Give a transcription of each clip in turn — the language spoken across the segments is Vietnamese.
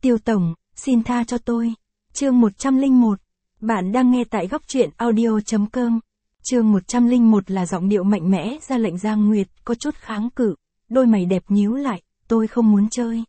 Tiêu tổng, xin tha cho tôi. Chương 101. Bạn đang nghe tại góc truyện audio.com. Chương 101 là giọng điệu mạnh mẽ ra lệnh Giang Nguyệt có chút kháng cự, đôi mày đẹp nhíu lại, tôi không muốn chơi.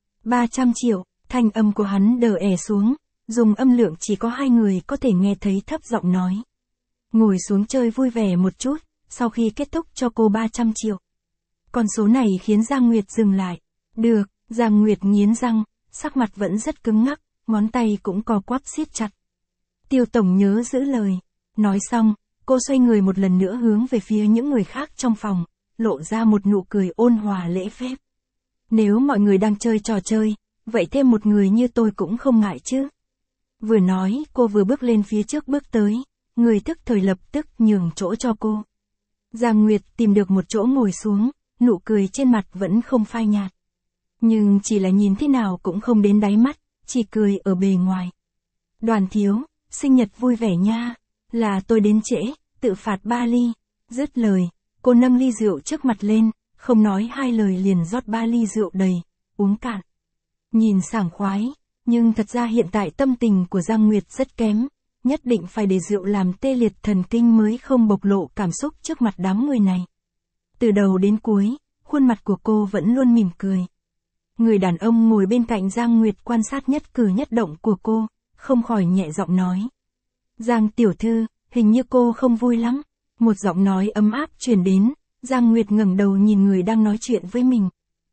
300 triệu, thanh âm của hắn đờ ẻ xuống, dùng âm lượng chỉ có hai người có thể nghe thấy thấp giọng nói. Ngồi xuống chơi vui vẻ một chút, sau khi kết thúc cho cô 300 triệu. Con số này khiến Giang Nguyệt dừng lại. Được, Giang Nguyệt nghiến răng, sắc mặt vẫn rất cứng ngắc, ngón tay cũng co quắp siết chặt. Tiêu tổng nhớ giữ lời. Nói xong, cô xoay người một lần nữa hướng về phía những người khác trong phòng, lộ ra một nụ cười ôn hòa lễ phép. Nếu mọi người đang chơi trò chơi, vậy thêm một người như tôi cũng không ngại chứ. Vừa nói, cô vừa bước lên phía trước bước tới, người thức thời lập tức nhường chỗ cho cô. Giang Nguyệt tìm được một chỗ ngồi xuống, nụ cười trên mặt vẫn không phai nhạt. Nhưng chỉ là nhìn thế nào cũng không đến đáy mắt, chỉ cười ở bề ngoài. Đoàn thiếu, sinh nhật vui vẻ nha, là tôi đến trễ, tự phạt 3 ly. Dứt lời, cô nâng ly rượu trước mặt lên, không nói hai lời liền rót 3 ly rượu đầy, uống cạn. Nhìn sảng khoái, nhưng thật ra hiện tại tâm tình của Giang Nguyệt rất kém, nhất định phải để rượu làm tê liệt thần kinh mới không bộc lộ cảm xúc trước mặt đám người này. Từ đầu đến cuối, khuôn mặt của cô vẫn luôn mỉm cười. Người đàn ông ngồi bên cạnh Giang Nguyệt quan sát nhất cử nhất động của cô, không khỏi nhẹ giọng nói. Giang tiểu thư, hình như cô không vui lắm. Một giọng nói ấm áp truyền đến, Giang Nguyệt ngẩng đầu nhìn người đang nói chuyện với mình.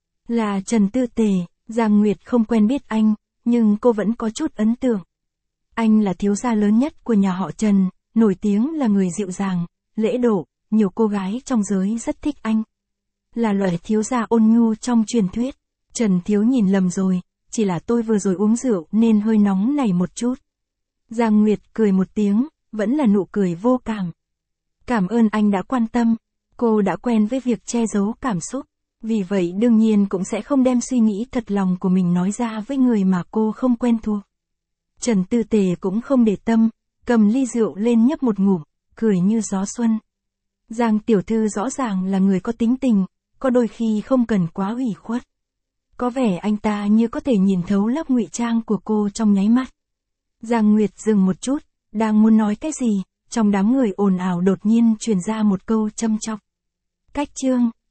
Là Trần Tư Tề, Giang Nguyệt không quen biết anh, nhưng cô vẫn có chút ấn tượng. Anh là thiếu gia lớn nhất của nhà họ Trần, nổi tiếng là người dịu dàng, lễ độ, nhiều cô gái trong giới rất thích anh. Là loại thiếu gia ôn nhu trong truyền thuyết. Trần thiếu nhìn lầm rồi, chỉ là tôi vừa rồi uống rượu nên hơi nóng nảy một chút. Giang Nguyệt cười một tiếng, vẫn là nụ cười vô cảm. Cảm ơn anh đã quan tâm, cô đã quen với việc che giấu cảm xúc, vì vậy đương nhiên cũng sẽ không đem suy nghĩ thật lòng của mình nói ra với người mà cô không quen thuộc. Trần Tư Tề cũng không để tâm, cầm ly rượu lên nhấp một ngụm, cười như gió xuân. Giang tiểu thư rõ ràng là người có tính tình, có đôi khi không cần quá ủy khuất. Có vẻ anh ta như có thể nhìn thấu lớp ngụy trang của cô trong nháy mắt. Giang Nguyệt dừng một chút, đang muốn nói cái gì, trong đám người ồn ào đột nhiên truyền ra một câu châm chọc. Cách chương